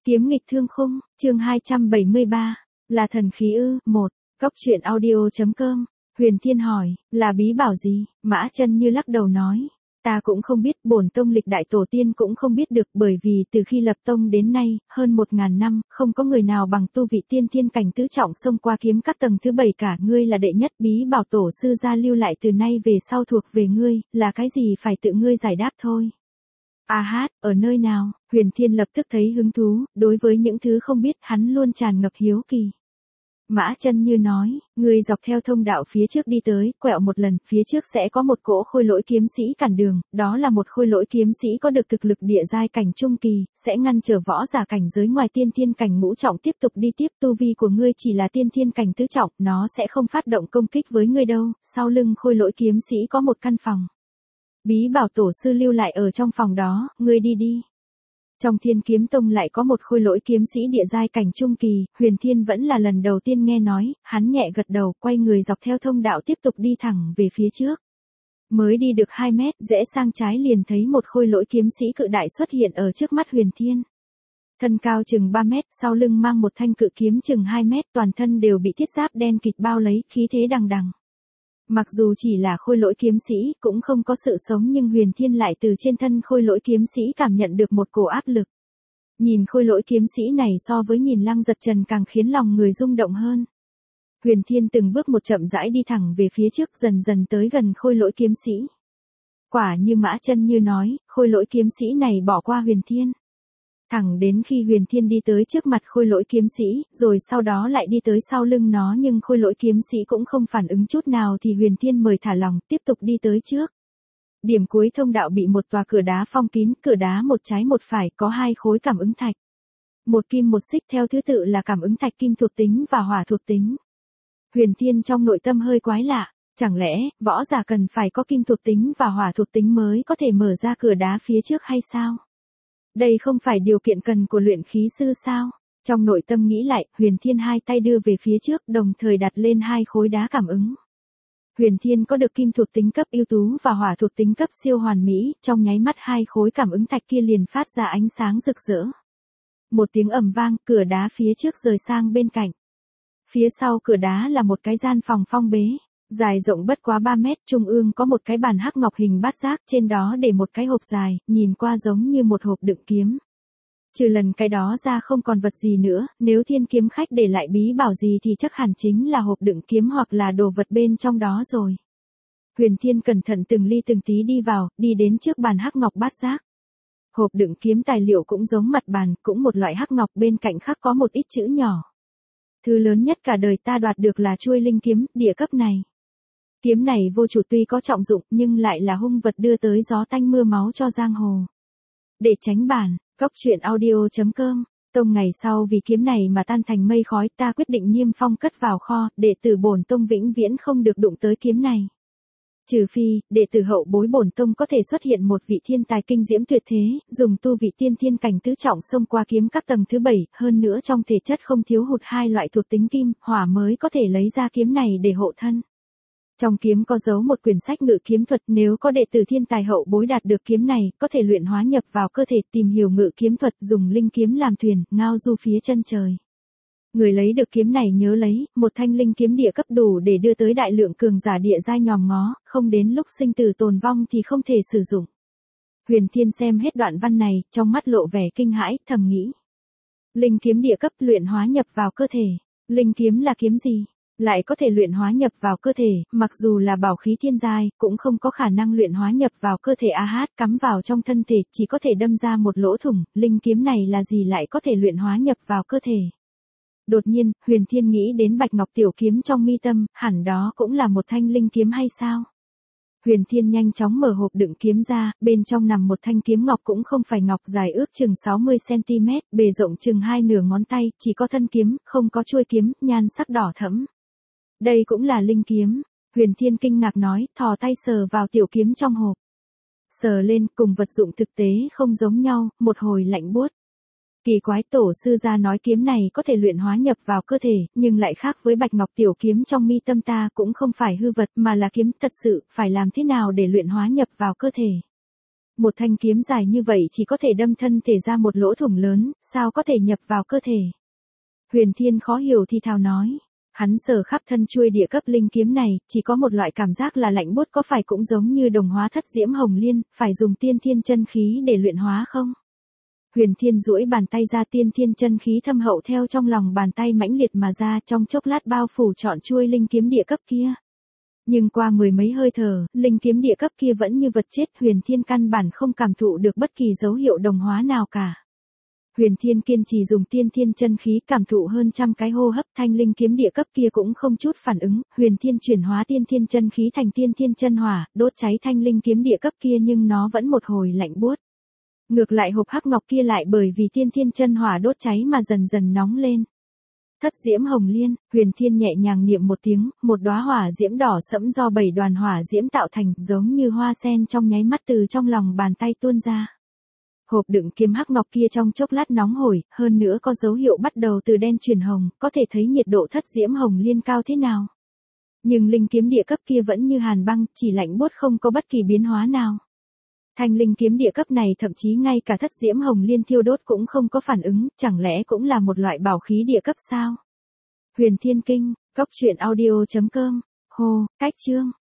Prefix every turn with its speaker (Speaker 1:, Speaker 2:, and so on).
Speaker 1: Kiếm nghịch thương khung, chương 273, là thần khí ư? 1. Góc truyện audio.com. Huyền Thiên hỏi, là bí bảo gì? Mã Chân Như lắc đầu nói, ta cũng không biết, bổn tông lịch đại tổ tiên cũng không biết được, bởi vì từ khi lập tông đến nay, hơn 1000 năm, không có người nào bằng tu vị tiên thiên cảnh tứ trọng xông qua kiếm các tầng thứ 7 cả. Ngươi là đệ nhất, bí bảo tổ sư gia lưu lại từ nay về sau thuộc về ngươi, là cái gì phải tự ngươi giải đáp thôi. A hát, ở nơi nào? Huyền Thiên lập tức thấy hứng thú, đối với những thứ không biết hắn luôn tràn ngập hiếu kỳ. Mã Chân Như nói, ngươi dọc theo thông đạo phía trước đi tới, quẹo một lần, phía trước sẽ có một cỗ khôi lỗi kiếm sĩ cản đường, đó là một khôi lỗi kiếm sĩ có được thực lực địa giai cảnh trung kỳ, sẽ ngăn trở võ giả cảnh giới ngoài tiên thiên cảnh ngũ trọng tiếp tục đi tiếp. Tu vi của ngươi chỉ là tiên thiên cảnh tứ trọng, nó sẽ không phát động công kích với ngươi đâu. Sau lưng khôi lỗi kiếm sĩ có một căn phòng. Bí bảo tổ sư lưu lại ở trong phòng đó, ngươi đi đi. Trong Thiên Kiếm Tông lại có một khôi lỗi kiếm sĩ địa giai cảnh trung kỳ, Huyền Thiên vẫn là lần đầu tiên nghe nói, hắn nhẹ gật đầu, quay người dọc theo thông đạo tiếp tục đi thẳng về phía trước. Mới đi được 2 mét, rẽ sang trái liền thấy một khôi lỗi kiếm sĩ cự đại xuất hiện ở trước mắt Huyền Thiên. Thân cao chừng 3 mét, sau lưng mang một thanh cự kiếm chừng 2 mét, toàn thân đều bị thiết giáp đen kịt bao lấy, khí thế đằng đằng. Mặc dù chỉ là khôi lỗi kiếm sĩ, cũng không có sự sống, nhưng Huyền Thiên lại từ trên thân khôi lỗi kiếm sĩ cảm nhận được một cổ áp lực. Nhìn khôi lỗi kiếm sĩ này so với nhìn Lăng Giật Trần càng khiến lòng người rung động hơn. Huyền Thiên từng bước một chậm rãi đi thẳng về phía trước, dần dần tới gần khôi lỗi kiếm sĩ. Quả như Mã Chân Như nói, khôi lỗi kiếm sĩ này bỏ qua Huyền Thiên. Thẳng đến khi Huyền Thiên đi tới trước mặt khôi lỗi kiếm sĩ, rồi sau đó lại đi tới sau lưng nó, nhưng khôi lỗi kiếm sĩ cũng không phản ứng chút nào thì Huyền Thiên mời thả lỏng, tiếp tục đi tới trước. Điểm cuối thông đạo bị một tòa cửa đá phong kín, cửa đá một trái một phải, có 2 khối cảm ứng thạch. Một kim một xích theo thứ tự là cảm ứng thạch kim thuộc tính và hỏa thuộc tính. Huyền Thiên trong nội tâm hơi quái lạ, chẳng lẽ võ giả cần phải có kim thuộc tính và hỏa thuộc tính mới có thể mở ra cửa đá phía trước hay sao? Đây không phải điều kiện cần của luyện khí sư sao? Trong nội tâm nghĩ lại, Huyền Thiên hai tay đưa về phía trước, đồng thời đặt lên 2 khối đá cảm ứng. Huyền Thiên có được kim thuộc tính cấp ưu tú và hỏa thuộc tính cấp siêu hoàn mỹ, trong nháy mắt 2 khối cảm ứng thạch kia liền phát ra ánh sáng rực rỡ. Một tiếng ầm vang, cửa đá phía trước rời sang bên cạnh. Phía sau cửa đá là một cái gian phòng phong bế, dài rộng bất quá 3 mét, trung ương có một cái bàn hắc ngọc hình bát giác, trên đó để một cái hộp dài, nhìn qua giống như một hộp đựng kiếm. Trừ lần cái đó ra không còn vật gì nữa, nếu Thiên Kiếm khách để lại bí bảo gì thì chắc hẳn chính là hộp đựng kiếm hoặc là đồ vật bên trong đó rồi. Huyền Thiên cẩn thận từng ly từng tí đi vào, đi đến trước bàn hắc ngọc bát giác. Hộp đựng kiếm tài liệu cũng giống mặt bàn, cũng một loại hắc ngọc, bên cạnh khắc có một ít chữ nhỏ. Thứ lớn nhất cả đời ta đoạt được là chuôi linh kiếm, địa cấp này. Kiếm này vô chủ tuy có trọng dụng, nhưng lại là hung vật đưa tới gió tanh mưa máu cho giang hồ. Để tránh bản, góc truyện audio.com. Tông ngày sau vì kiếm này mà tan thành mây khói, ta quyết định niêm phong cất vào kho, đệ tử bổn tông vĩnh viễn không được đụng tới kiếm này. Trừ phi, đệ tử hậu bối bổn tông có thể xuất hiện một vị thiên tài kinh diễm tuyệt thế, dùng tu vị tiên thiên cảnh tứ trọng xông qua kiếm các tầng thứ 7, hơn nữa trong thể chất không thiếu hụt 2 loại thuộc tính kim, hỏa mới có thể lấy ra kiếm này để hộ thân. Trong kiếm có giấu một quyển sách ngự kiếm thuật, nếu có đệ tử thiên tài hậu bối đạt được kiếm này, có thể luyện hóa nhập vào cơ thể, tìm hiểu ngự kiếm thuật, dùng linh kiếm làm thuyền, ngao du phía chân trời. Người lấy được kiếm này nhớ lấy, một thanh linh kiếm địa cấp đủ để đưa tới đại lượng cường giả địa giai nhòm ngó, không đến lúc sinh tử tồn vong thì không thể sử dụng. Huyền Thiên xem hết đoạn văn này, trong mắt lộ vẻ kinh hãi, thầm nghĩ. Linh kiếm địa cấp luyện hóa nhập vào cơ thể. Linh kiếm là kiếm gì? Lại có thể luyện hóa nhập vào cơ thể, mặc dù là bảo khí thiên giai, cũng không có khả năng luyện hóa nhập vào cơ thể. Cắm vào trong thân thể, chỉ có thể đâm ra một lỗ thủng, linh kiếm này là gì lại có thể luyện hóa nhập vào cơ thể? Đột nhiên, Huyền Thiên nghĩ đến bạch ngọc tiểu kiếm trong mi tâm, hẳn đó cũng là một thanh linh kiếm hay sao? Huyền Thiên nhanh chóng mở hộp đựng kiếm ra, bên trong nằm một thanh kiếm ngọc, cũng không phải ngọc, dài ước chừng 60cm, bề rộng chừng 2 nửa ngón tay, chỉ có thân kiếm, không có chuôi kiếm, nhan sắc đỏ thẫm. Đây cũng là linh kiếm. Huyền Thiên kinh ngạc nói, thò tay sờ vào tiểu kiếm trong hộp. Sờ lên, cùng vật dụng thực tế không giống nhau, một hồi lạnh buốt. Kỳ quái, tổ sư gia nói kiếm này có thể luyện hóa nhập vào cơ thể, nhưng lại khác với bạch ngọc tiểu kiếm trong mi tâm ta, cũng không phải hư vật mà là kiếm thật sự, phải làm thế nào để luyện hóa nhập vào cơ thể? Một thanh kiếm dài như vậy chỉ có thể đâm thân thể ra một lỗ thủng lớn, sao có thể nhập vào cơ thể. Huyền Thiên khó hiểu thì thào nói. Hắn sờ khắp thân chuôi địa cấp linh kiếm này, chỉ có một loại cảm giác là lạnh buốt, có phải cũng giống như đồng hóa thất diễm hồng liên, phải dùng tiên thiên chân khí để luyện hóa không? Huyền Thiên duỗi bàn tay ra, tiên thiên chân khí thâm hậu theo trong lòng bàn tay mãnh liệt mà ra, trong chốc lát bao phủ trọn chuôi linh kiếm địa cấp kia. Nhưng qua mười mấy hơi thở, linh kiếm địa cấp kia vẫn như vật chết, Huyền Thiên căn bản không cảm thụ được bất kỳ dấu hiệu đồng hóa nào cả. Huyền Thiên kiên trì dùng tiên thiên chân khí cảm thụ hơn trăm cái hô hấp, thanh linh kiếm địa cấp kia cũng không chút phản ứng, Huyền Thiên chuyển hóa tiên thiên chân khí thành tiên thiên chân hỏa, đốt cháy thanh linh kiếm địa cấp kia nhưng nó vẫn một hồi lạnh buốt. Ngược lại hộp hắc ngọc kia lại bởi vì tiên thiên chân hỏa đốt cháy mà dần dần nóng lên. Thất diễm hồng liên, Huyền Thiên nhẹ nhàng niệm một tiếng, một đóa hỏa diễm đỏ sẫm do 7 đoàn hỏa diễm tạo thành, giống như hoa sen trong nháy mắt từ trong lòng bàn tay tuôn ra. Hộp đựng kiếm hắc ngọc kia trong chốc lát nóng hổi, hơn nữa có dấu hiệu bắt đầu từ đen chuyển hồng, có thể thấy nhiệt độ thất diễm hồng liên cao thế nào. Nhưng linh kiếm địa cấp kia vẫn như hàn băng, chỉ lạnh buốt không có bất kỳ biến hóa nào. Thanh linh kiếm địa cấp này thậm chí ngay cả thất diễm hồng liên thiêu đốt cũng không có phản ứng, chẳng lẽ cũng là một loại bảo khí địa cấp sao? Huyền Thiên kinh, góc truyện audio.com, Hồ, cách chương.